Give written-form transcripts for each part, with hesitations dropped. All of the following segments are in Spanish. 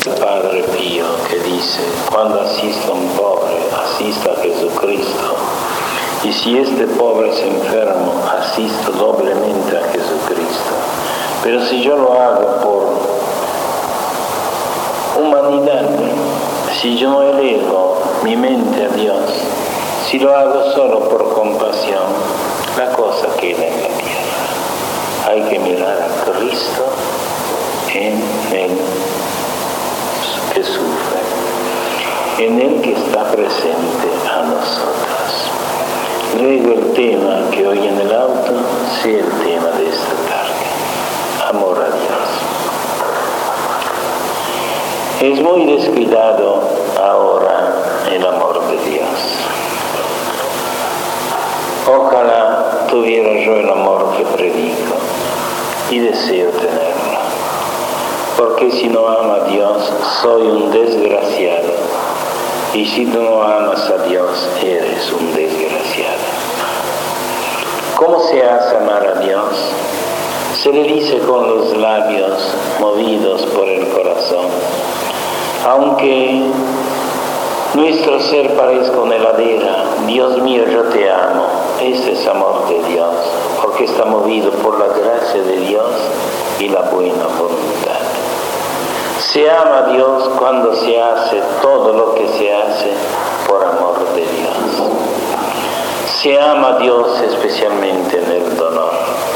Padre Pío que dice, cuando asista a un pobre, asista a Jesucristo. Y si este pobre es enfermo, asisto doblemente a Jesucristo. Pero si yo lo hago por humanidad, si yo no elevo mi mente a Dios, si lo hago solo por compasión, la cosa queda en la tierra. Hay que mirar a Cristo en el que sufre, en el que está presente a nosotros. Luego el tema que hoy en el auto sea el tema de esta tarde, amor a Dios. Es muy descuidado ahora el amor de Dios. Ojalá tuviera yo el amor que predico y deseo tenerlo. Porque si no amo a Dios, soy un desgraciado. Y si tú no amas a Dios, eres un desgraciado. ¿Cómo se hace amar a Dios? Se le dice con los labios movidos por el corazón. Aunque nuestro ser parezca una heladera, Dios mío, yo te amo. Ese es amor de Dios, porque está movido por la gracia de Dios y la buena voluntad. Se ama a Dios cuando se hace todo lo que se hace por amor de Dios. Se ama a Dios especialmente en el dolor.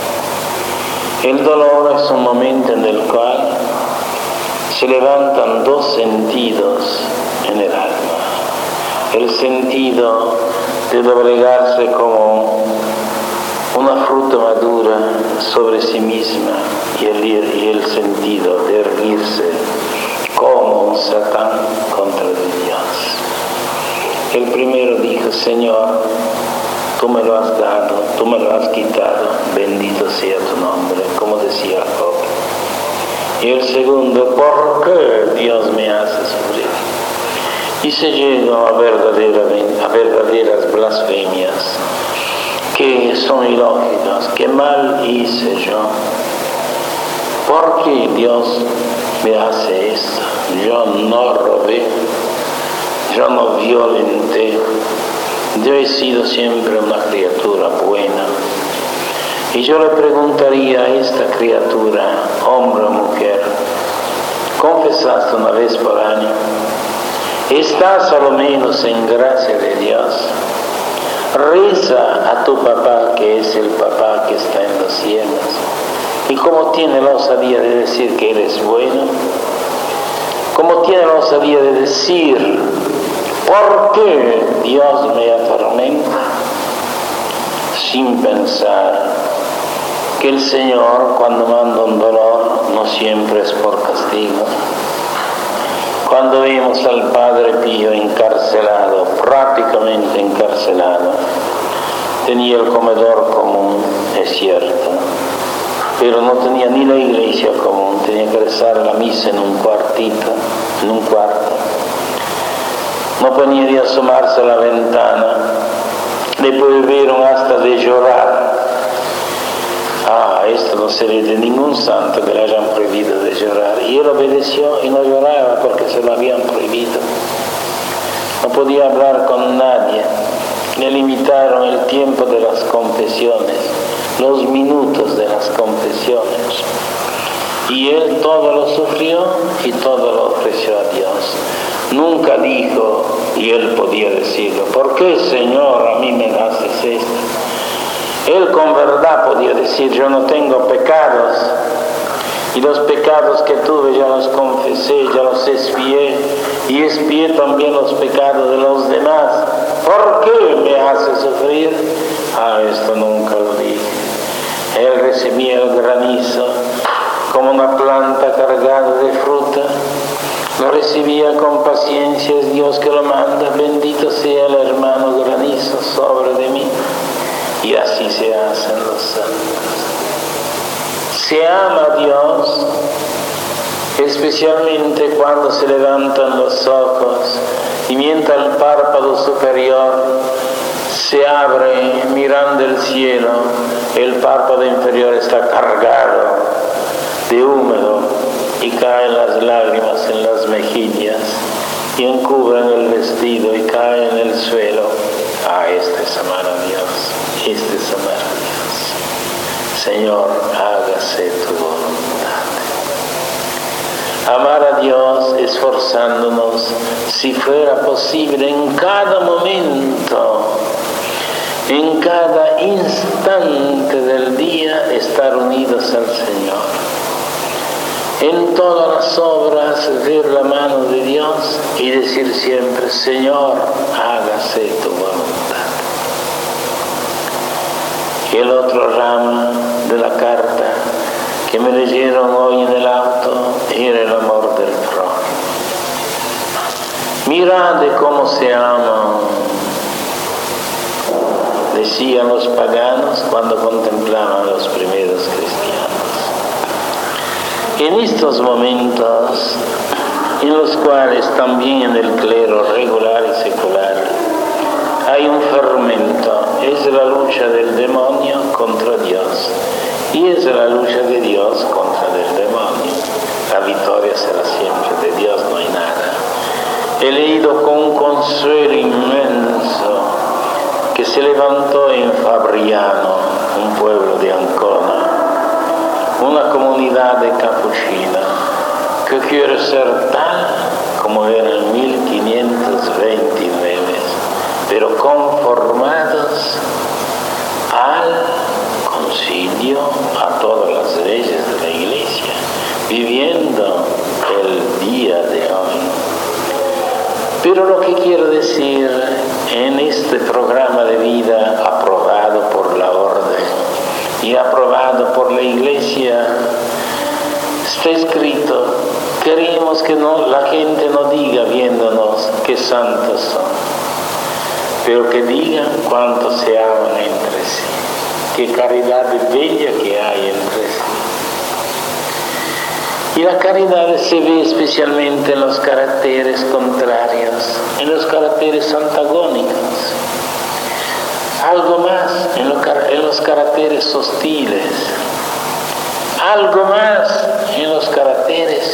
El dolor es un momento en el cual se levantan dos sentidos en el alma. El sentido de doblegarse como una fruta madura sobre sí misma y el sentido de erguirse como un Satán contra Dios. El primero dijo, Señor, tú me lo has dado, tú me lo has quitado, bendito sea tu nombre, como decía Job. Y el segundo, ¿por qué Dios me hace sufrir? Y se llegó a verdaderas blasfemias que son ilógicas. ¿Qué mal hice yo? ¿Por qué Dios me hace esto? Yo no robé, yo no violenté, yo he sido siempre una criatura buena. Y yo le preguntaría a esta criatura, hombre o mujer, ¿confesaste una vez por año? ¿Estás a lo menos en gracia de Dios? Reza a tu papá, que es el papá que está en los cielos. ¿Y cómo tiene la osadía de decir que Él es bueno? ¿Cómo tiene la osadía de decir, ¿por qué Dios me atormenta? Sin pensar que el Señor, cuando manda un dolor, no siempre es por castigo. Cuando vimos al Padre Pío encarcelado, prácticamente encarcelado, tenía el comedor común, es cierto, pero no tenía ni la iglesia común, tenía que rezar la misa en un cuartito, en un cuarto. No podía ni asomarse a la ventana, le prohibieron hasta de llorar. Esto no se ve de ningún santo que le hayan prohibido de llorar. Y él obedeció y no lloraba porque se lo habían prohibido. No podía hablar con nadie. Le limitaron el tiempo de las confesiones, los minutos de las confesiones. Y él todo lo sufrió y todo lo ofreció a Dios. Nunca dijo, y él podía decirlo, ¿por qué, Señor, a mí me haces esto? Él con verdad podía decir, yo no tengo pecados, y los pecados que tuve ya los confesé, ya los expié, y expié también los pecados de los demás. ¿Por qué me hace sufrir? Esto nunca lo dije. Él recibía el granizo como una planta cargada de fruta, lo recibía con paciencia, es Dios que lo manda, bendito sea el hermano granizo sobre de mí. Y así se hacen los santos. Se ama a Dios, especialmente cuando se levantan los ojos y mientras el párpado superior se abre mirando el cielo, el párpado inferior está cargado de húmedo. Y y caen las lágrimas en las mejillas y encubren el vestido y caen en el suelo. Este es amar a Dios, este es amar a Dios. Señor, hágase tu voluntad. Amar a Dios esforzándonos, si fuera posible, en cada momento, en cada instante del día, estar unidos al Señor. En todas las obras, ver la mano de Dios y decir siempre, Señor, hágase tu voluntad. Y el otro ramo de la carta que me leyeron hoy en el auto era el amor del prójimo. Mirad de cómo se aman, decían los paganos cuando contemplaban a los primeros cristianos. En estos momentos, en los cuales también en el clero regular y secular hay un fermento, es la lucha del demonio contra Dios y es la lucha de Dios contra el demonio. La victoria será siempre de Dios, no hay nada. He leído con un consuelo inmenso que se levantó en Fabriano, un pueblo de Ancona, una comunidad de capuchinos que quiere ser tal como era en 1529, pero conformados al concilio, a todas las leyes de la Iglesia, viviendo el día de hoy. Pero lo que quiero decir en este programa de vida aprobado por la Orden y aprobado por la Iglesia, está escrito, queremos que la gente no diga viéndonos qué santos son, pero que digan cuánto se aman entre sí, qué caridad bella que hay entre sí. Y la caridad se ve especialmente en los caracteres contrarios, en los caracteres antagónicos. Algo más en los caracteres hostiles. Algo más en los caracteres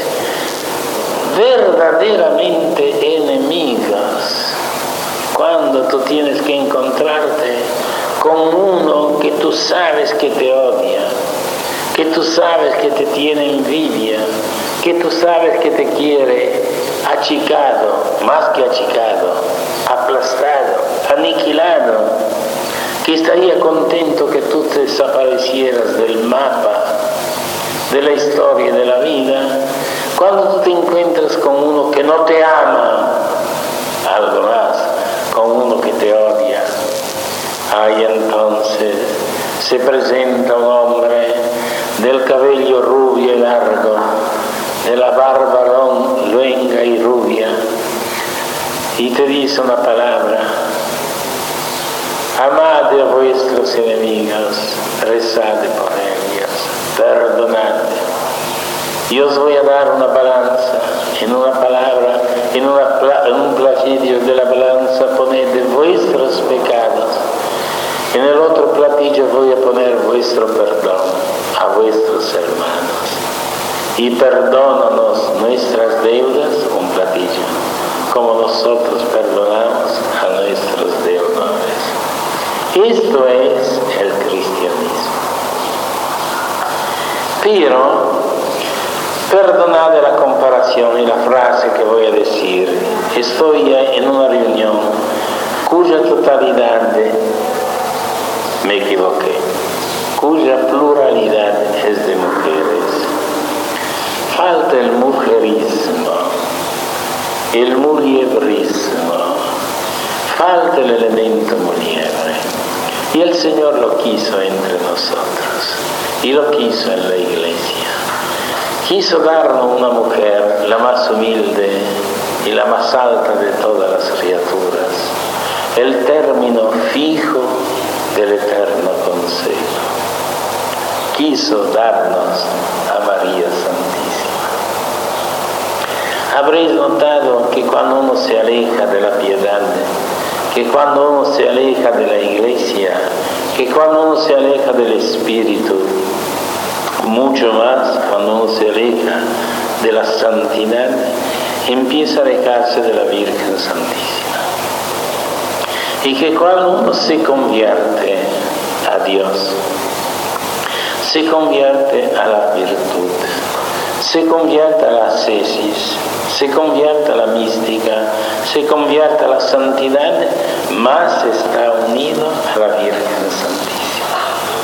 verdaderamente enemigos. Cuando tú tienes que encontrarte con uno que tú sabes que te odia, que tú sabes que te tiene envidia, que tú sabes que te quiere achicado, más que achicado, aplastado, aniquilado, que estaría contento que tú te desaparecieras del mapa de la historia y de la vida. Cuando tú te encuentras con uno que no te ama, algo más, con uno que te odia, ahí entonces se presenta un hombre del cabello rubio y largo, de la barba luenga y rubia, y te dice una palabra: amad a vuestros enemigos, rezad por ellos, perdonad. Y os voy a dar una balanza, en una palabra, en un platillo de la balanza poned vuestros pecados, en el otro platillo voy a poner vuestro perdón a vuestros hermanos. Y perdónanos nuestras deudas, un platillo, como nosotros perdonamos a nuestros deudores. Esto es el cristianismo. Pero, perdonad la comparación y la frase que voy a decir. Estoy en una reunión cuya totalidad, me equivoqué, cuya pluralidad es de mujeres. Falta el mujerismo, el muliebrismo, falta el elemento muliebre. Y el Señor lo quiso entre nosotros, y lo quiso en la Iglesia. Quiso darnos una mujer, la más humilde y la más alta de todas las criaturas, el término fijo del eterno consejo. Quiso darnos a María Santísima. Habréis notado que cuando uno se aleja de la piedad, que cuando uno se aleja de la Iglesia, que cuando uno se aleja del Espíritu, mucho más cuando uno se aleja de la santidad empieza a alejarse de la Virgen Santísima. Y que cuando uno se convierte a Dios, se convierte a la virtud, se convierte a la ascesis, se convierte a la mística, se convierte a la santidad, más está unido a la Virgen Santísima.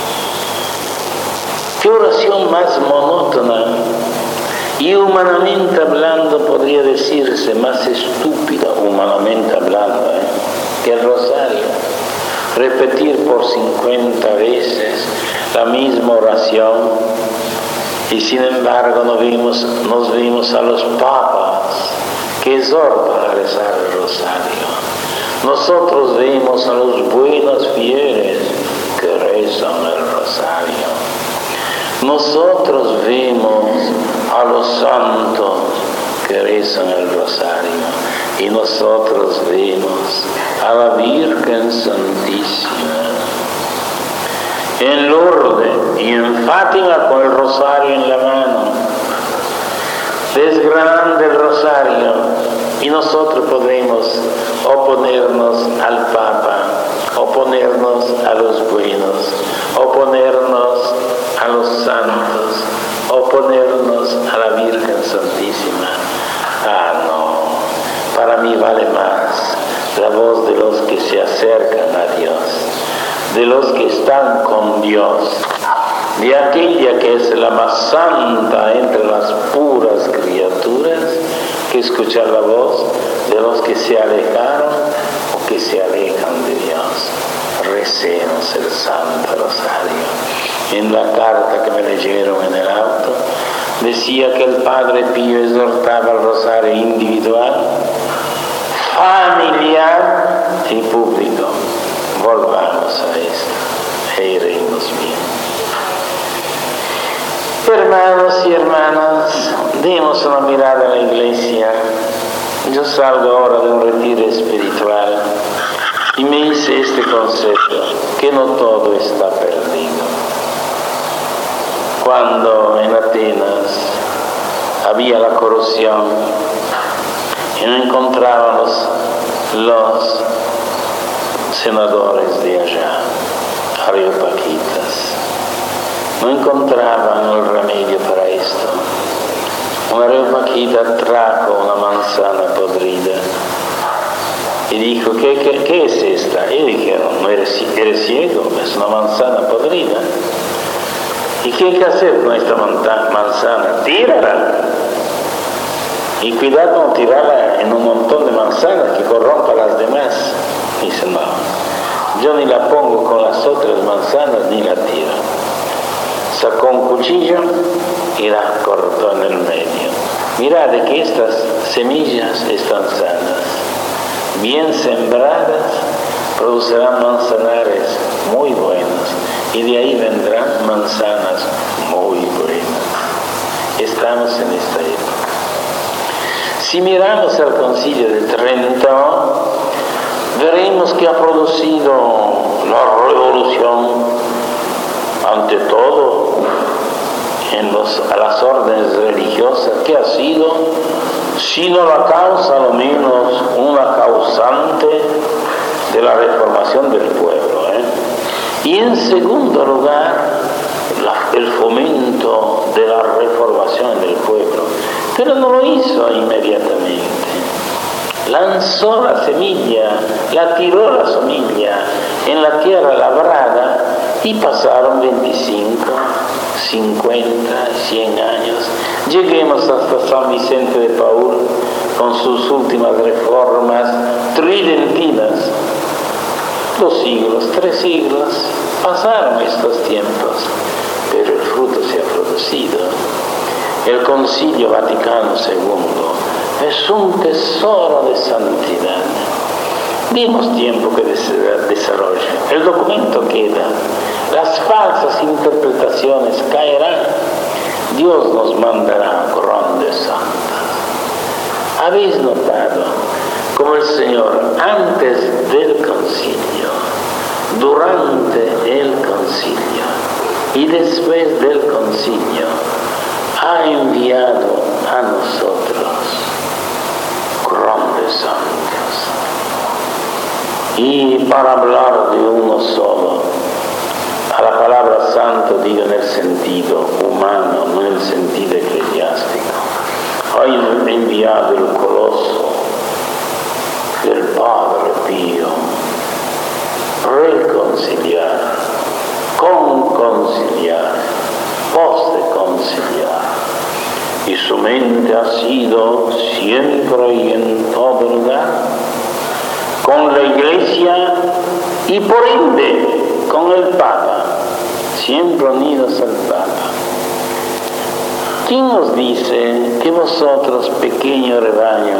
¿Qué oración más monótona y humanamente hablando podría decirse más estúpida, humanamente hablando, que el rosario? Repetir por 50 veces la misma oración, y sin embargo nos vimos a los papas que exhortan a rezar el rosario. Nosotros vemos a los buenos fieles que rezan el rosario. Nosotros vemos a los santos que rezan el rosario. Y nosotros vemos a la Virgen Santísima en Lourdes y en Fátima con el rosario en la mano, desgranando el rosario, y nosotros podemos oponernos al Papa, oponernos a los buenos, oponernos a los santos, oponernos a la Virgen Santísima. Ah, no. Para mí vale más la voz de los que se acercan a Dios, de los que están con Dios, de aquella que es la más santa entre las puras criaturas, que escuchar la voz de los que se alejaron o que se alejan de Dios. Recemos el Santo Rosario. En la carta que me leyeron en el auto, decía que el Padre Pío exhortaba el rosario individual, familiar y público. Volvamos a esto e iremos bien. Hermanos y hermanas, demos una mirada a la iglesia. Yo salgo ahora de un retiro espiritual y me hice este concepto, que no todo está perdido. Cuando en Atenas había la corrupción y no encontrábamos los senadores de allá, areopagitas, no encontraban el remedio para esto. Una areopagita trajo una manzana podrida y dijo, ¿qué es esta? Y dijeron, ¿no eres ciego? Es una manzana podrida. ¿Y qué hay que hacer con esta manzana? Tírala. Y cuidado no tirarla en un montón de manzanas que corrompa las demás. Dice, no, yo ni la pongo con las otras manzanas ni la tiro. Sacó un cuchillo y la cortó en el medio. Mirad de que estas semillas están sanas, bien sembradas, producirán manzanares muy buenos, y de ahí vendrán manzanas muy buenas. Estamos en esta época. Si miramos al Concilio de Trento, veremos que ha producido la revolución, ante todo, a las órdenes religiosas, que ha sido, si no la causa, al menos una causante de la reformación del pueblo. Y en segundo lugar, el fomento de la reformación del pueblo. Pero no lo hizo inmediatamente. Lanzó la semilla, la tiró la semilla en la tierra labrada y pasaron 25, 50, 100 años. Lleguemos hasta San Vicente de Paúl con sus últimas reformas tridentinas. 2 siglos, 3 siglos, pasaron estos tiempos, pero el fruto se ha producido. El Concilio Vaticano II es un tesoro de santidad. Dimos tiempo que desarrolle. El documento queda. Las falsas interpretaciones caerán. Dios nos mandará grandes santas. ¿Habéis notado cómo el Señor, antes del concilio, durante el concilio y después del concilio, ha enviado a nosotros, grandes santos. Y para hablar de uno solo, a la palabra santo digo en el sentido humano, no en el sentido eclesiástico. Hay enviado el coloso del Padre Pío, reconciliar, conconciliar, post-conciliar. Y su mente ha sido siempre y en todo lugar con la Iglesia y por ende con el Papa, siempre unidos al Papa. ¿Quién nos dice que vosotros, pequeño rebaño,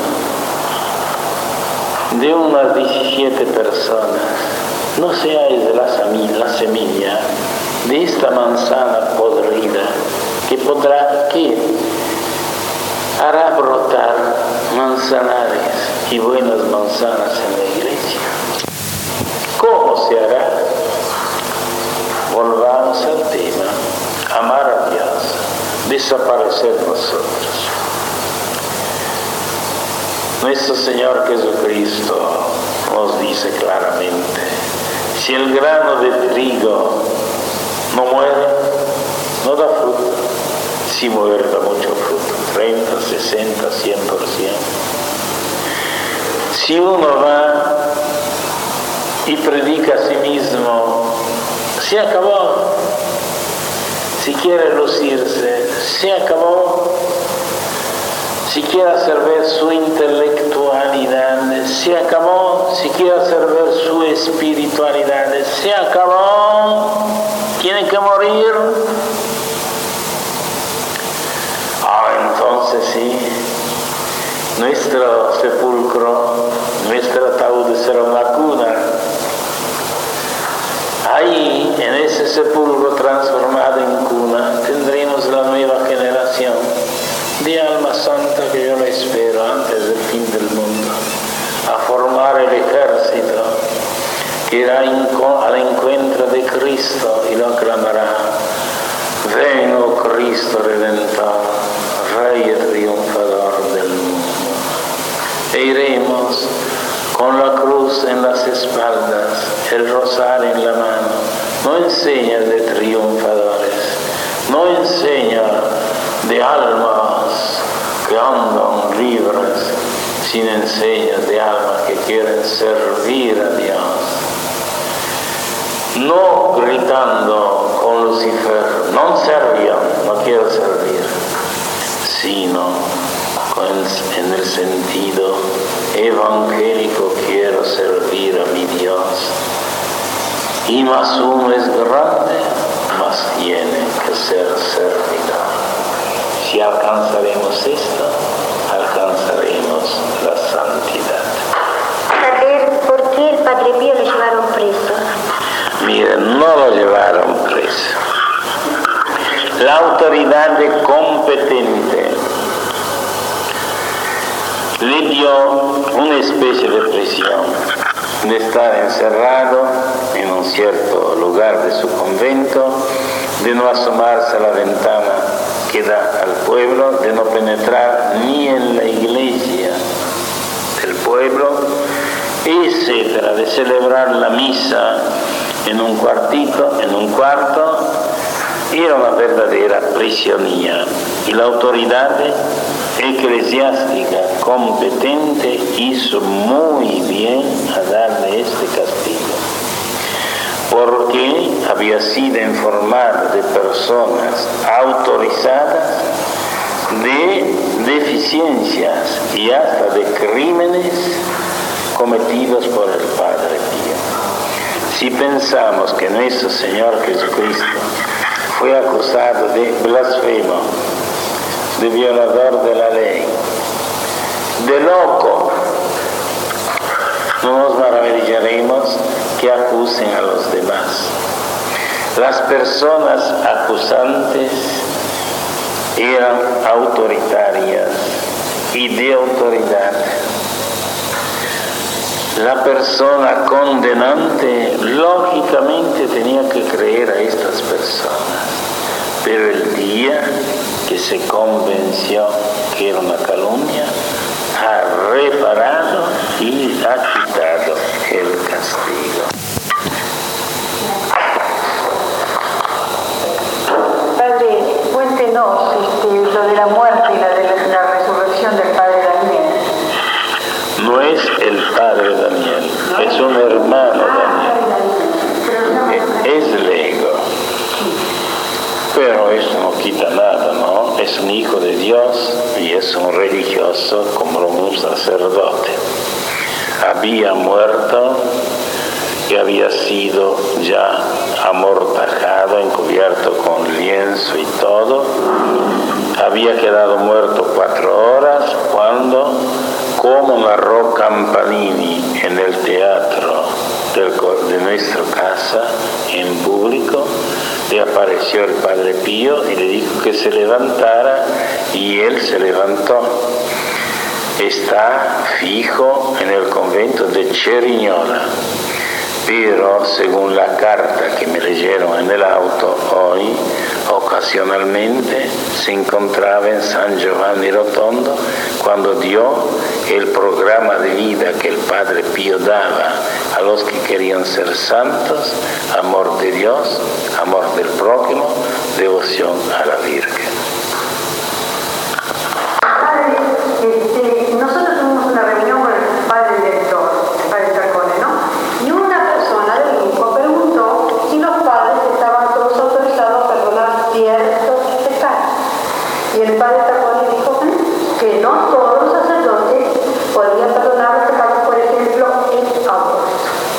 de unas 17 personas, no seáis de la semilla de esta manzana podrida que hará brotar manzanares y buenas manzanas en la iglesia? ¿Cómo se hará? Volvamos al tema, amar a Dios, desaparecer nosotros. Nuestro Señor Jesucristo nos dice claramente, si el grano de trigo no muere, no da fruto. Si muere, da mucho fruto, 30, 60, 100%. Si uno va y predica a sí mismo, se acabó. Si quiere lucirse, se acabó. Si quiere hacer ver su intelectualidad, se acabó. Si quiere hacer ver su espiritualidad, se acabó. Tiene que morir. Entonces sí, nuestro sepulcro, nuestro ataúd será una cuna. Ahí, en ese sepulcro transformado en cuna, tendremos la nueva generación de alma santa que yo la espero antes del fin del mundo, a formar el ejército que irá al encuentro de Cristo y lo clamará: ven, oh Cristo Redentor, Rey triunfador del mundo. E iremos con la cruz en las espaldas, el rosario en la mano, no en señas de triunfadores, no en señas de almas que andan libres, sino en señas de almas que quieren servir a Dios. No gritando con Lucifer, non serviam, no quiero servir, sino en el sentido evangélico, quiero servir a mi Dios. Y más uno es grande, más tiene que ser servidor. Si alcanzaremos esto, alcanzaremos la santidad. Saber por qué el Padre Pío lo llevaron preso. Miren, no lo llevaron preso. La autoridad competente le dio una especie de prisión, de estar encerrado en un cierto lugar de su convento, de no asomarse a la ventana que da al pueblo, de no penetrar ni en la iglesia del pueblo, etcétera, de celebrar la misa en un cuartito, en un cuarto. Era una verdadera prisionía, y la autoridad eclesiástica competente hizo muy bien a darle este castigo, porque había sido informada de personas autorizadas de deficiencias y hasta de crímenes cometidos por el Padre Pío. Si pensamos que nuestro Señor Jesucristo fue acusado de blasfemo, de violador de la ley, de loco, no nos maravillaremos que acusen a los demás. Las personas acusantes eran autoritarias y de autoridad. La persona condenante lógicamente tenía que creer a estas personas, pero el día que se convenció que era una calumnia, ha reparado y ha quitado el castigo. Padre, cuéntenos lo de la muerte y la resurrección del Padre Daniel. No es el Padre Daniel, es un hermano Daniel, es lego. Pero eso no quita nada, ¿no? Es un hijo de Dios y es un religioso como un sacerdote. Había muerto y había sido ya amortajado, encubierto con lienzo y todo. Había quedado muerto 4 horas cuando, como narró Campanini en el teatro de nuestra casa, en público, le apareció el Padre Pío y le dijo que se levantara y él se levantó. Está fijo en el convento de Cerignola, pero según la carta que me leyeron en el auto hoy, ocasionalmente se encontraba en San Giovanni Rotondo cuando dio el programa de vida que el Padre Pío daba a los que querían ser santos: amor de Dios, amor del prójimo, devoción a la Virgen. Nosotros tuvimos una reunión con el Padre Director, el Padre Taccone, ¿no? Y una persona del grupo preguntó si los padres estaban todos autorizados a perdonar ciertos pecados. Y el Padre Taccone dijo que no todos los sacerdotes podían perdonar los pecados, por ejemplo, el aborto.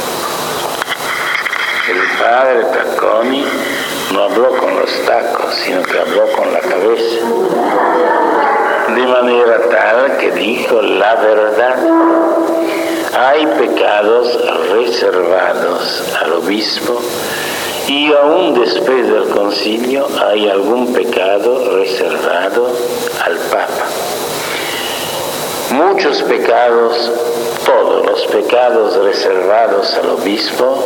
El Padre Taccone no habló con los tacos, sino que habló con la cabeza. De manera tal que dijo la verdad. Hay pecados reservados al obispo y aún después del concilio hay algún pecado reservado al Papa. Muchos pecados, todos los pecados reservados al obispo,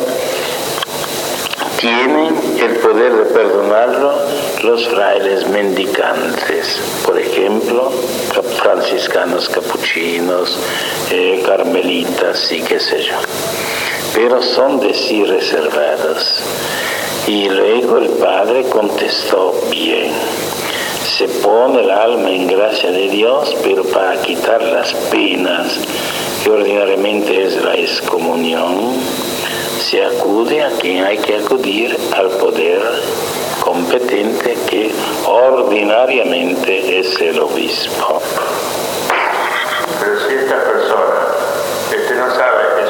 tienen el poder de perdonarlo los frailes mendicantes, por ejemplo, franciscanos capuchinos, carmelitas y qué sé yo. Pero son de sí reservados. Y luego el Padre contestó bien. Se pone el alma en gracia de Dios, pero para quitar las penas, que ordinariamente es la excomunión, se acude a quien hay que acudir, al poder competente que ordinariamente es el obispo. Pero si esta persona, no sabe, es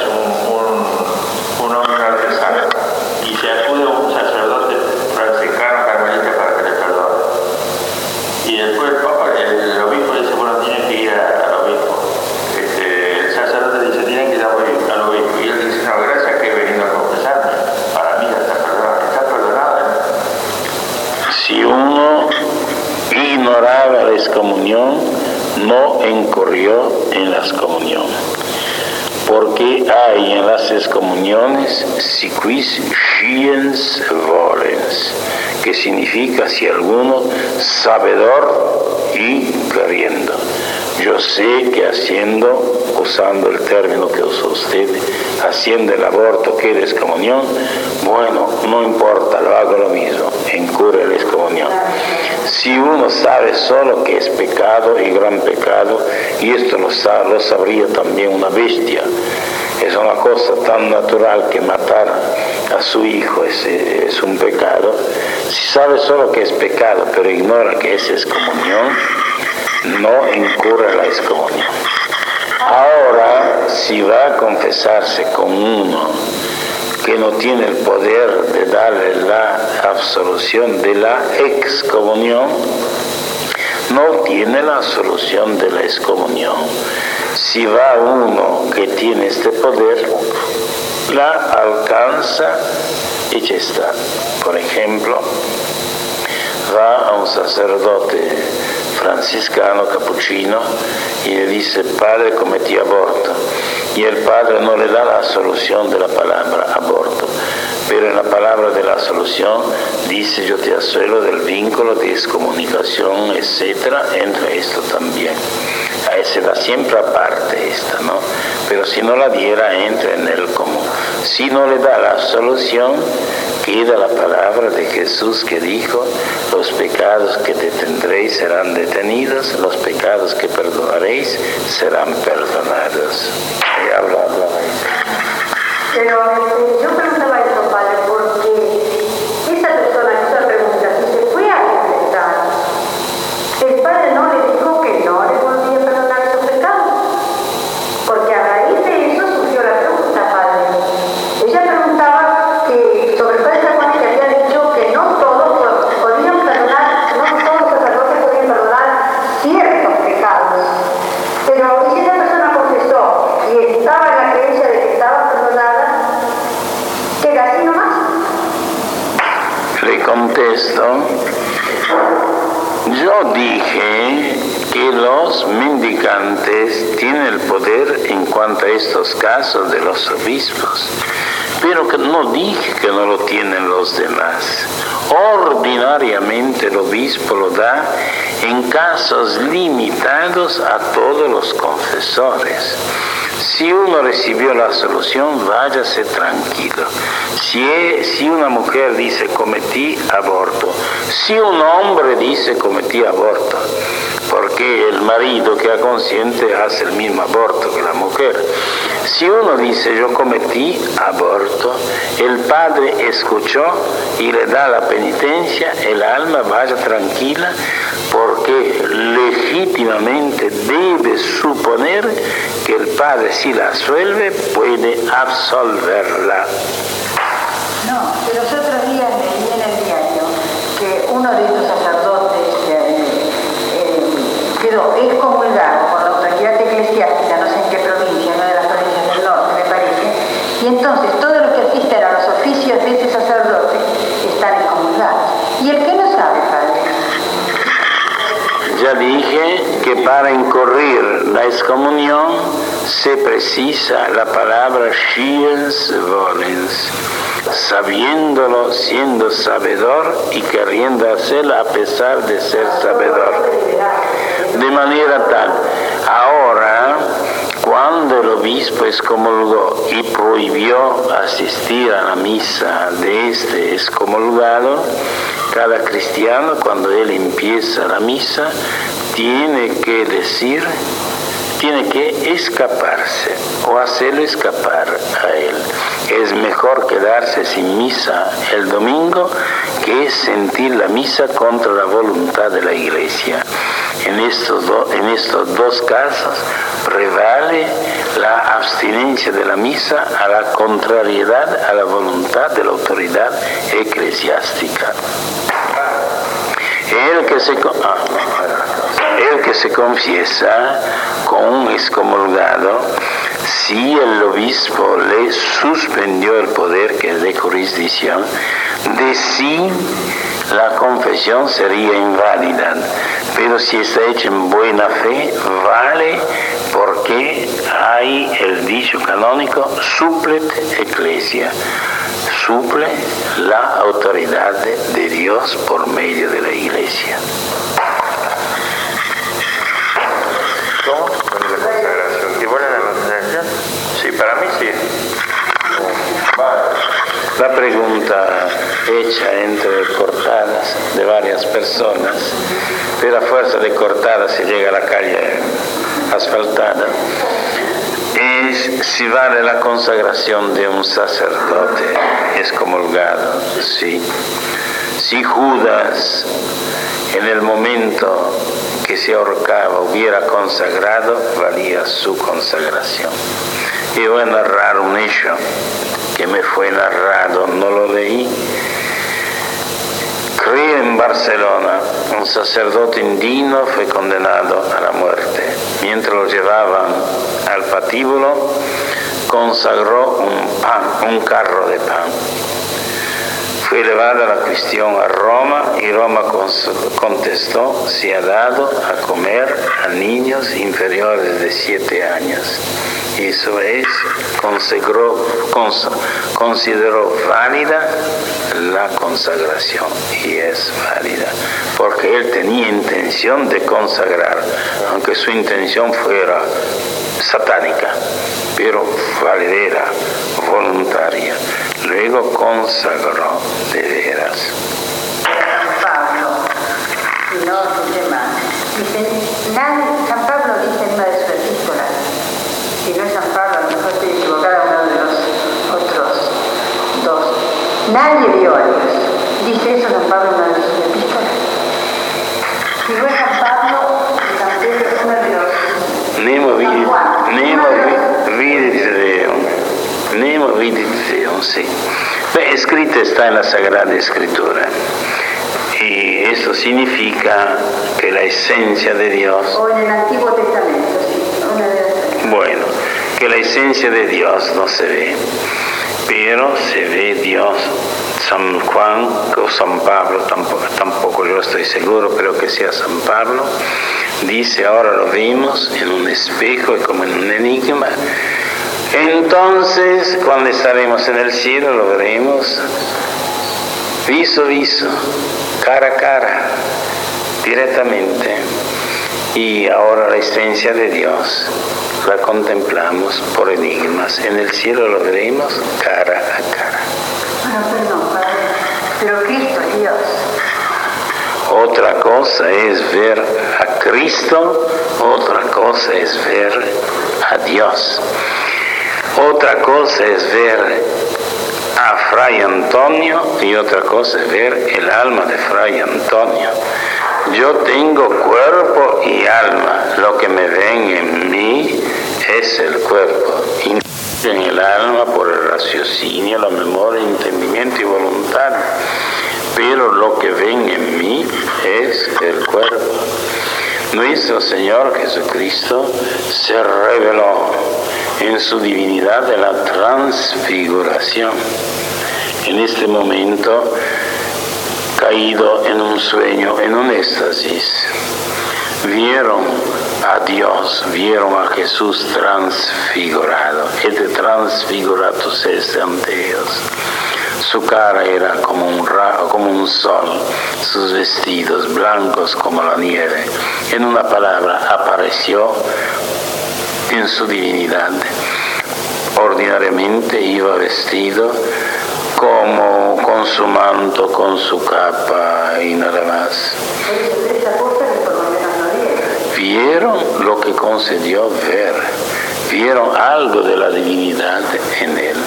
un hombre artesano, y se acude a un sacerdote franciscano carmelita para que le perdone, y después el obispo dice, bueno, tiene que ir al obispo. El sacerdote dice, tiene que ir al obispo, y él dice, no, gracias que he venido a confesarme, para mí ya está perdonado. Si uno ignoraba la excomunión, no incurrió en la excomunión, porque hay en las excomuniones si quis sciens volens, que significa si alguno sabedor y queriendo. Yo sé que haciendo, usando el término que usó usted, haciendo el aborto que es excomunión, bueno, no importa, lo hago lo mismo, incurre la excomunión. Si uno sabe solo que es pecado y gran pecado, y esto lo sabría también una bestia, es una cosa tan natural que matar a su hijo es un pecado. Si sabe solo que es pecado, pero ignora que es excomunión, no incurre la excomunión. Ahora, si va a confesarse con uno que no tiene el poder de darle la absolución de la excomunión, no tiene la absolución de la excomunión. Si va uno que tiene este poder, la alcanza y ya está. Por ejemplo, va a un sacerdote franciscano capuchino y le dice, padre, cometí aborto, y el padre no le da la solución de la palabra aborto, pero en la palabra de la solución dice: yo te asuelo del vínculo de excomunicación, etc. Entra esto también. A ese da siempre aparte esta, ¿no? Pero si no la diera, entra en el común. Si no le da la solución, queda la palabra de Jesús que dijo: los pecados que detendréis serán detenidos, los pecados que perdonaréis serán perdonados. Y habla. Pero yo preguntaba eso, padre, porque esa persona que hizo la pregunta, si se fue a confesar, el padre no le dijo que no le volvía a perdonar esos pecados, porque a raíz de eso surgió la pregunta, padre. Ella preguntaba que sobre el padre Juan, que había dicho que no todos podían perdonar, no todos los sacerdotes podían perdonar ciertos pecados, pero si esa persona confesó y estaba en la creencia de que estaba perdonada, ¿queda así nomás? Le contesto: yo dije que los mendicantes tienen el poder en cuanto a estos casos de los obispos, pero que no dije que no lo tienen los demás. Ordinariamente el obispo lo da en casos limitados a todos los confesores. Si uno recibió la solución, váyase tranquilo. Si una mujer dice cometí aborto, si un hombre dice cometí aborto, porque el marido que es consciente hace el mismo aborto que la mujer. Si uno dice yo cometí aborto, el padre escuchó y le da la penitencia, el alma vaya tranquila, porque legítimamente debe suponer que el padre, si la absuelve, puede absolverla. No, que los otros días leí en el diario que uno de estos sacerdotes quedó excomulgado por la autoridad eclesiástica, no sé en qué provincia, una de las provincias del norte, me parece, y entonces todos los que asisten a los oficios de ese sacerdote están excomulgados. ¿Y el que no sabe, padre? Ya dije que para incurrir la excomunión se precisa la palabra sciens volens, sabiéndolo, siendo sabedor y queriendo hacerlo a pesar de ser sabedor. De manera tal, ahora, cuando el obispo excomulgó y prohibió asistir a la misa de este excomulgado, cada cristiano, cuando él empieza la misa, tiene que escaparse o hacerlo escapar a él. Es mejor quedarse sin misa el domingo que sentir la misa contra la voluntad de la Iglesia. En estos dos casos prevale la abstinencia de la misa a la contrariedad a la voluntad de la autoridad eclesiástica. El que se confiesa con un excomulgado, si el obispo le suspendió el poder que es de jurisdicción, de sí la confesión sería inválida, pero si está hecha en buena fe, vale, porque hay el dicho canónico supplet ecclesia, suple la autoridad de Dios por medio de la Iglesia. ¿Cómo? Con la consagración. ¿Y buena la consagración? Sí, para mí sí. La pregunta hecha entre cortadas de varias personas, pero a fuerza de cortadas se llega a la calle asfaltada, es si vale la consagración de un sacerdote excomulgado. Sí. Si Judas en el momento que se ahorcaba hubiera consagrado, valía su consagración. Y voy a narrar un hecho que me fue narrado, no lo leí. Creo en Barcelona, un sacerdote indígena fue condenado a la muerte. Mientras lo llevaban al patíbulo, consagró un carro de pan. Fue llevada la cuestión a Roma y Roma contestó: se ha dado a comer a niños inferiores de 7 años. Eso es, consideró válida la consagración, y es válida, porque él tenía intención de consagrar, aunque su intención fuera satánica, pero validera, voluntaria. Luego consagró de veras. Pablo, y no sus demás. San Pablo dice en una de sus epístolas, si no es San Pablo, a lo mejor estoy equivocada, uno de los otros dos. Nadie vio a Dios. Dice eso San Pablo en una de sus epístolas. Si no es San Pablo, San Pedro es uno de los... Nemo vidit Deum, sí. Escrita está en la Sagrada Escritura. Y esto significa que la esencia de Dios... O en el Antiguo Testamento, sí. Bueno, que la esencia de Dios no se ve, pero se ve Dios. San Juan o San Pablo, tampoco yo estoy seguro, pero que sea San Pablo, dice: ahora lo vemos en un espejo y como en un enigma. Entonces, cuando estaremos en el cielo, lo veremos viso a viso, cara a cara, directamente. Y ahora la esencia de Dios la contemplamos por enigmas. En el cielo lo veremos cara a cara. Perdón, Padre, pero Cristo es Dios. Otra cosa es ver a Cristo, otra cosa es ver a Dios. Otra cosa es ver a Fray Antonio y otra cosa es ver el alma de Fray Antonio. Yo tengo cuerpo y alma. Lo que me ven en mí es el cuerpo. En el alma por el raciocinio, la memoria, entendimiento y voluntad. Pero lo que ven en mí es el cuerpo. Nuestro Señor Jesucristo se reveló en su divinidad de la transfiguración. En este momento, caído en un sueño, en un éxtasis, vieron a Dios, vieron a Jesús transfigurado. Este transfiguratus est ante ellos. Su cara era como un sol, sus vestidos blancos como la nieve. En una palabra, apareció en su divinidad. Ordinariamente iba vestido como con su manto, con su capa y nada más. Vieron lo que concedió ver, vieron algo de la divinidad en él.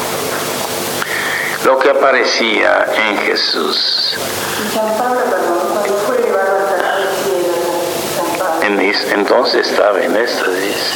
Lo que aparecía en Jesús. Entonces estaba en éxtasis.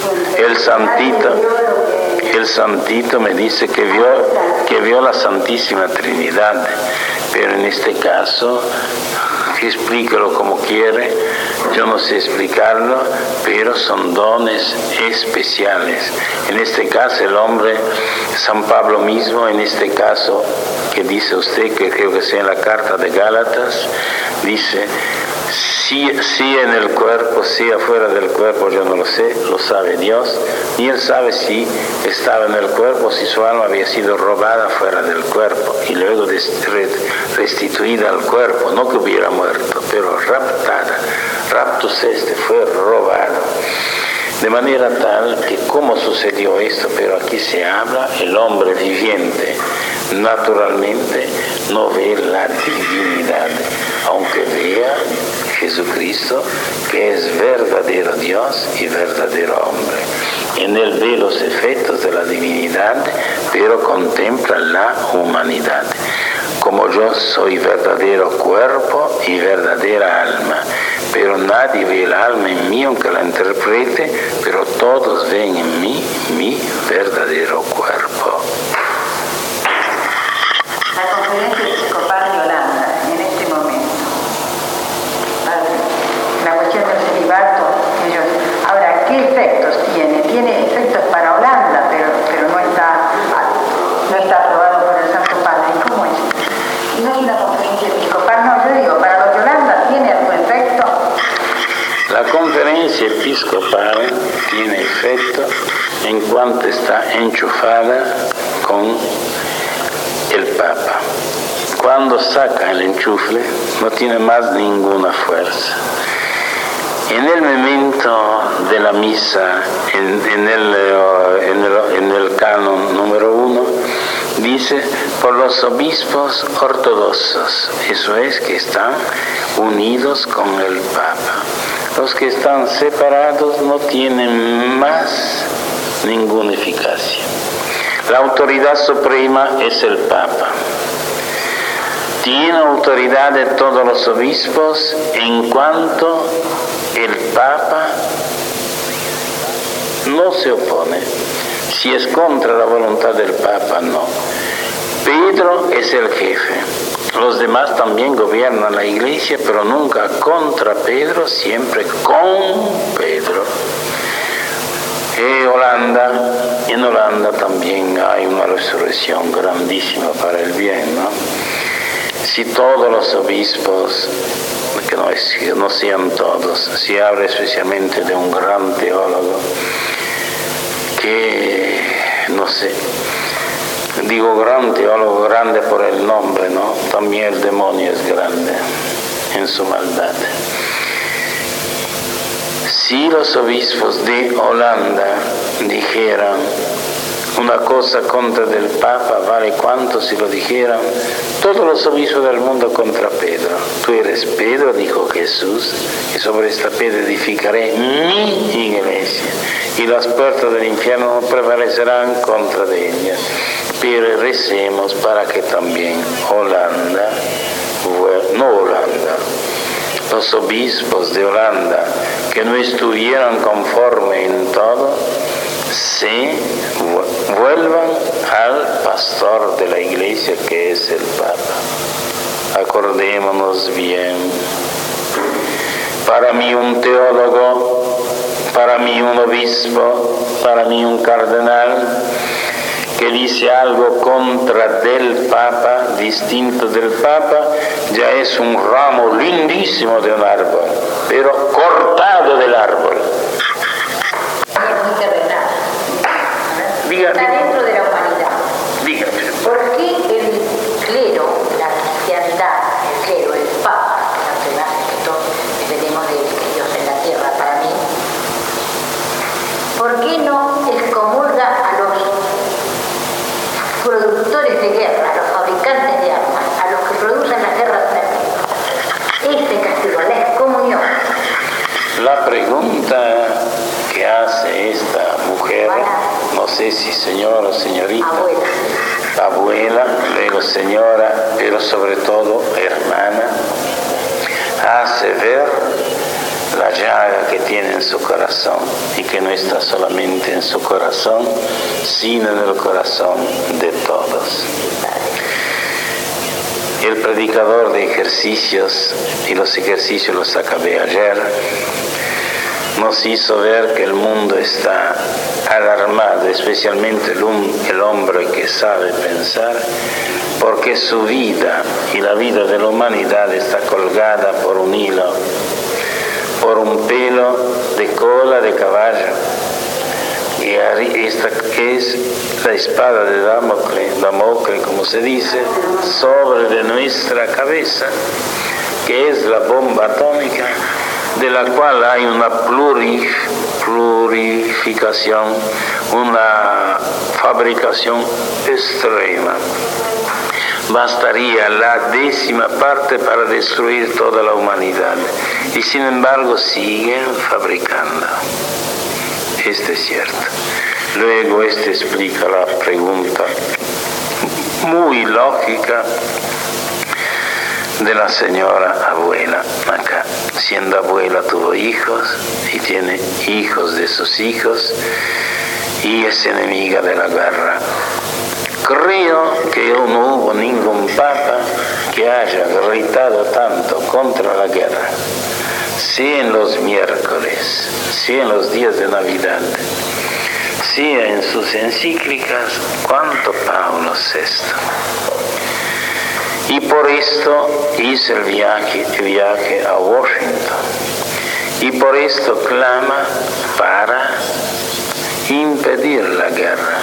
El santito me dice que vio la Santísima Trinidad, pero en este caso, explíquelo como quiere, yo no sé explicarlo, pero son dones especiales. En este caso el hombre, San Pablo mismo, en este caso que dice usted, que creo que sea en la carta de Gálatas, dice: si en el cuerpo, si afuera del cuerpo, yo no lo sé, lo sabe Dios, ni él sabe si estaba en el cuerpo, si su alma había sido robada fuera del cuerpo y luego restituida al cuerpo, no que hubiera muerto, pero raptada. Raptus est, fue robado. De manera tal que, ¿cómo sucedió esto? Pero aquí se habla, el hombre viviente naturalmente no ve la divinidad, aunque vea Jesucristo, que es verdadero Dios y verdadero hombre. En él ve los efectos de la divinidad, pero contempla la humanidad. Como yo soy verdadero cuerpo y verdadera alma, pero nadie ve el alma en mí aunque la interprete, pero todos ven en mí mi verdadero cuerpo. La conferencia episcopal de Holanda, en este momento, la cuestión del celibato, ahora, ¿qué efectos tiene? Tiene efectos para Holanda, pero no está aprobado por el Santo Padre. ¿Cómo es? episcopal tiene efecto en cuanto está enchufada con el Papa. Cuando saca el enchufle, no tiene más ninguna fuerza. En el momento de la misa, en el canon número 1, dice por los obispos ortodoxos, eso es que están unidos con el Papa. Los que están separados no tienen más ninguna eficacia. La autoridad suprema es el Papa. Tiene autoridad de todos los obispos en cuanto el Papa no se opone. Si es contra la voluntad del Papa, no. Pedro es el jefe. Los demás también gobiernan la iglesia, pero nunca contra Pedro, siempre con Pedro. En Holanda también hay una resurrección grandísima para el bien, ¿no? Si todos los obispos, que no sean todos, si habla especialmente de un gran teólogo, que, no sé, digo gran teólogo, grande por el nombre, ¿no? También el demonio es grande en su maldad. Si los obispos de Holanda dijeran una cosa contra del Papa, vale cuánto si lo dijeran todos los obispos del mundo contra Pedro. Tú eres Pedro, dijo Jesús, y sobre esta piedra edificaré mi iglesia, y las puertas del infierno no prevalecerán contra de ella. Pero recemos para que también los obispos de Holanda, que no estuvieran conforme en todo, se vuelvan al pastor de la iglesia, que es el Papa. Acordémonos bien. Para mí un teólogo, para mí un obispo, para mí un cardenal que dice algo contra del Papa, distinto del Papa, ya es un ramo lindísimo de un árbol, pero cortado del árbol. Está dentro de la humanidad. Dígame. ¿Por qué el clero, la cristiandad, el clero, el Papa, que es que todos dependemos de Dios en la tierra para mí, por qué no excomulga a los productores de guerra, a los fabricantes de armas, a los que producen las guerras en este castigo, la excomunión? La pregunta que hace esta mujer, no sé si señora o señorita, abuela, luego señora, pero sobre todo hermana, hace ver la llaga que tiene en su corazón, y que no está solamente en su corazón, sino en el corazón de todos. El predicador de ejercicios, y los ejercicios los acabé ayer, nos hizo ver que el mundo está alarmado, especialmente el hombre que sabe pensar, porque su vida y la vida de la humanidad está colgada por un hilo, por un pelo de cola de caballo. Y esta es la espada de Damocles, como se dice, sobre de nuestra cabeza, que es la bomba atómica, de la cual hay una plurificación, una fabricación extrema. Bastaría la 10ª parte para destruir toda la humanidad, y sin embargo siguen fabricando. Esto es cierto. Luego explica la pregunta muy lógica de la señora abuela. Acá, siendo abuela, tuvo hijos y tiene hijos de sus hijos, y es enemiga de la guerra. Creo que no hubo ningún papa que haya gritado tanto contra la guerra, sea en los miércoles, sea en los días de Navidad, sea en sus encíclicas, cuanto Pablo VI. Y por esto hice el viaje a Washington, y por esto clama para impedir la guerra.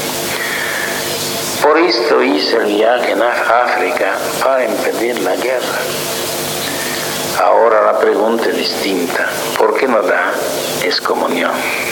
Por esto hice el viaje en África para impedir la guerra. Ahora la pregunta es distinta. ¿Por qué no da excomunión?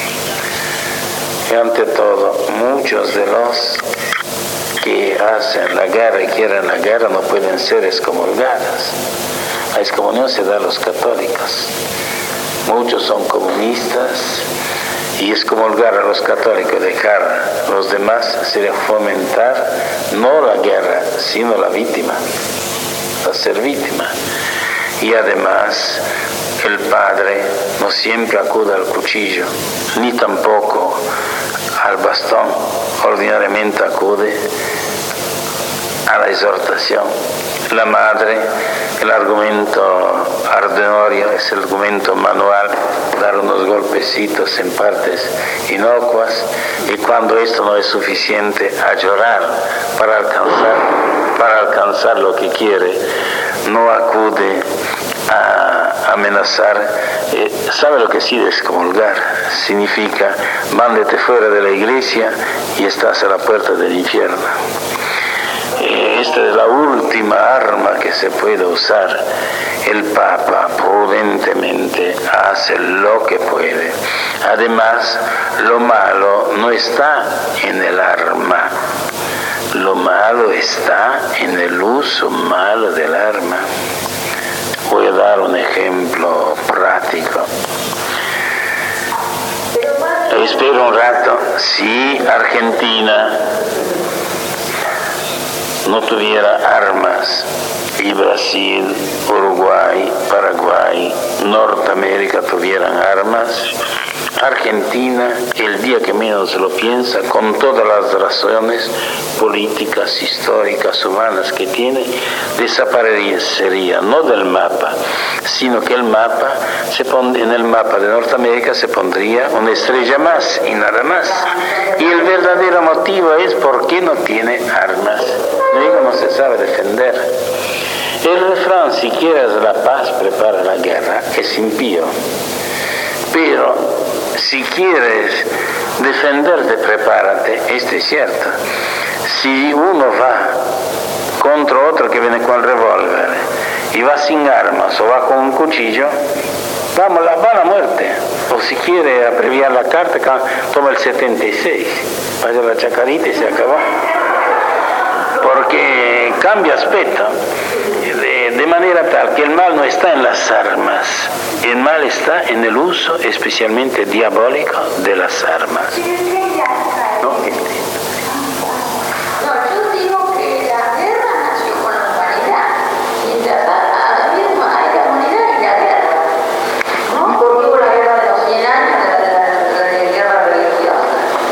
Y ante todo, muchos de los que hacen la guerra y quieren la guerra no pueden ser excomulgados. La excomunión se da a los católicos. Muchos son comunistas y excomulgar a los católicos, dejar a los demás, sería fomentar no la guerra, sino la víctima, a ser víctima. Y además, el padre no siempre acude al cuchillo, ni tampoco al bastón, ordinariamente acude a la exhortación. La madre, el argumento ordinario es el argumento manual, dar unos golpecitos en partes inocuas, y cuando esto no es suficiente, a llorar para alcanzar lo que quiere, no acude a amenazar. ¿Sabe lo que sí es excomulgar? Significa, mándete fuera de la iglesia y estás a la puerta del infierno. Esta es la última arma que se puede usar. El Papa prudentemente hace lo que puede. Además, lo malo no está en el arma. Lo malo está en el uso malo del arma. Voy a dar un ejemplo práctico. Espera un rato. Si Argentina no tuviera armas y Brasil, Uruguay, Paraguay, Norteamérica tuvieran armas, Argentina, el día que menos lo piensa, con todas las razones políticas, históricas, humanas que tiene, desaparecería, no del mapa, sino que el mapa en el mapa de Norteamérica se pondría una estrella más y nada más. Y el verdadero motivo es por qué no tiene armas. No se sabe defender. El refrán, si quieres la paz, prepara la guerra, es impío. Pero si quieres defenderte, prepárate, esto es cierto. Si uno va contra otro que viene con el revólver y va sin armas o va con un cuchillo, va a la muerte. O si quiere abreviar la carta, toma el 76, vaya a la chacarita y se acabó. Porque cambia aspecto, de manera tal que el mal no está en las armas, el mal está en el uso especialmente diabólico de las armas. ¿No? Yo digo que la guerra nació con la humanidad. Mientras hay la humanidad y la guerra. ¿No? Porque hubo la guerra de los 100 años, la guerra religiosa.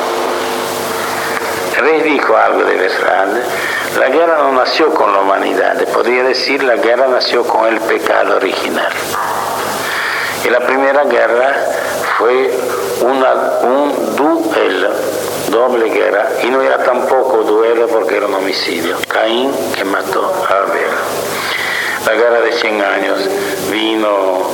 Rey dijo algo de verdad. La guerra no nació con la humanidad, podría decir la guerra nació con el pecado original. Y la primera guerra fue un duelo, doble guerra, y no era tampoco duelo porque era un homicidio. Caín que mató a Abel. La guerra de 100 años vino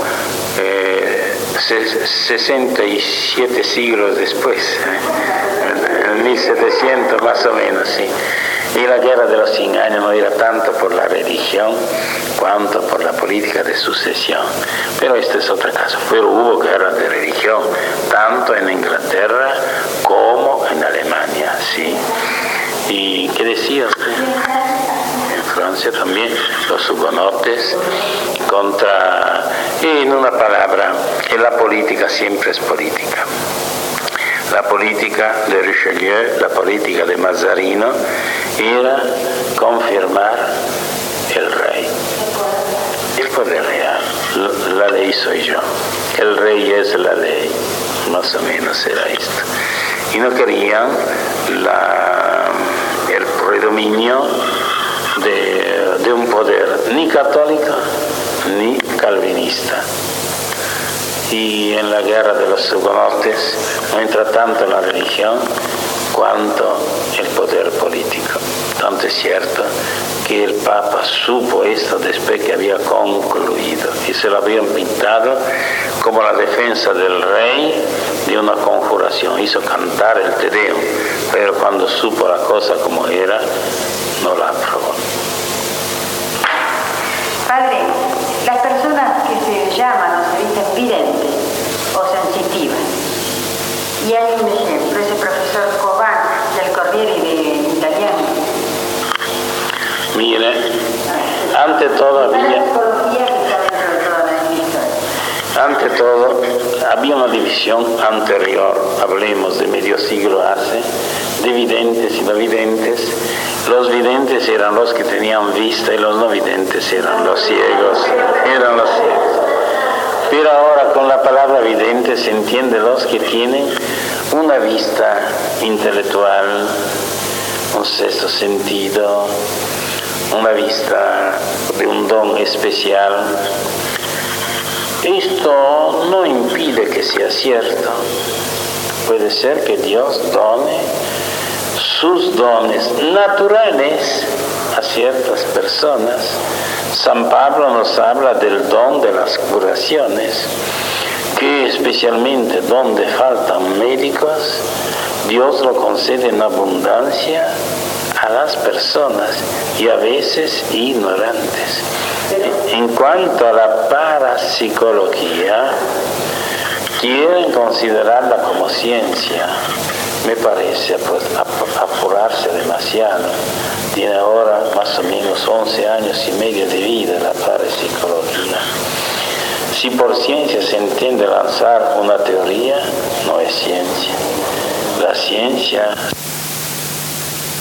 67 siglos después, en 1700 más o menos, sí. Y la guerra de los 100 años no era tanto por la religión cuanto por la política de sucesión. Pero este es otro caso. Pero hubo guerra de religión, tanto en Inglaterra como en Alemania, ¿sí? ¿Y qué decía usted? En Francia también, los hugonotes contra... Y en una palabra, que la política siempre es política. La política de Richelieu, la política de Mazarino, era confirmar el rey. El poder real, la ley soy yo. El rey es la ley, más o menos era esto. Y no querían el predominio de un poder ni católico ni calvinista. Y en la guerra de los hugonotes no entra tanto la religión cuanto el poder político. Tanto es cierto que el Papa supo esto después que había concluido y se lo habían pintado como la defensa del rey de una conjuración. Hizo cantar el Te Deum, pero cuando supo la cosa como era, no la aprobó. Padre, las personas que se llaman o se dicen videntes o sensitivas, y hay un ejemplo, ese profesor Cobán del Corriere de Italiano. Mire, ante todo había una división anterior, hablemos de medio siglo hace, de videntes y no videntes. Los videntes eran los que tenían vista y los no videntes eran los ciegos. Pero ahora con la palabra vidente se entiende los que tienen una vista intelectual, un sexto sentido, una vista de un don especial. Esto no impide que sea cierto. Puede ser que Dios done sus dones naturales a ciertas personas. San Pablo nos habla del don de las curaciones, que especialmente donde faltan médicos, Dios lo concede en abundancia a las personas y a veces ignorantes. En cuanto a la parapsicología, quieren considerarla como ciencia. Me parece pues apurarse demasiado. Tiene ahora más o menos 11 años y medio de vida la parapsicología. Si por ciencia se entiende lanzar una teoría, no es ciencia. La ciencia